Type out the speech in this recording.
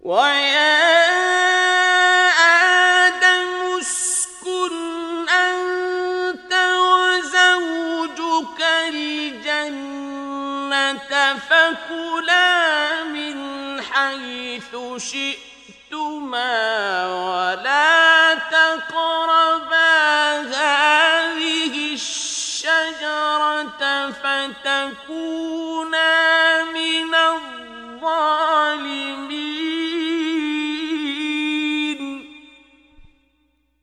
ويا آدم اسكن أنت وزوجك الجنة فكلا من حيث شئتما ولا تقربا هذه الشجرة فتكونا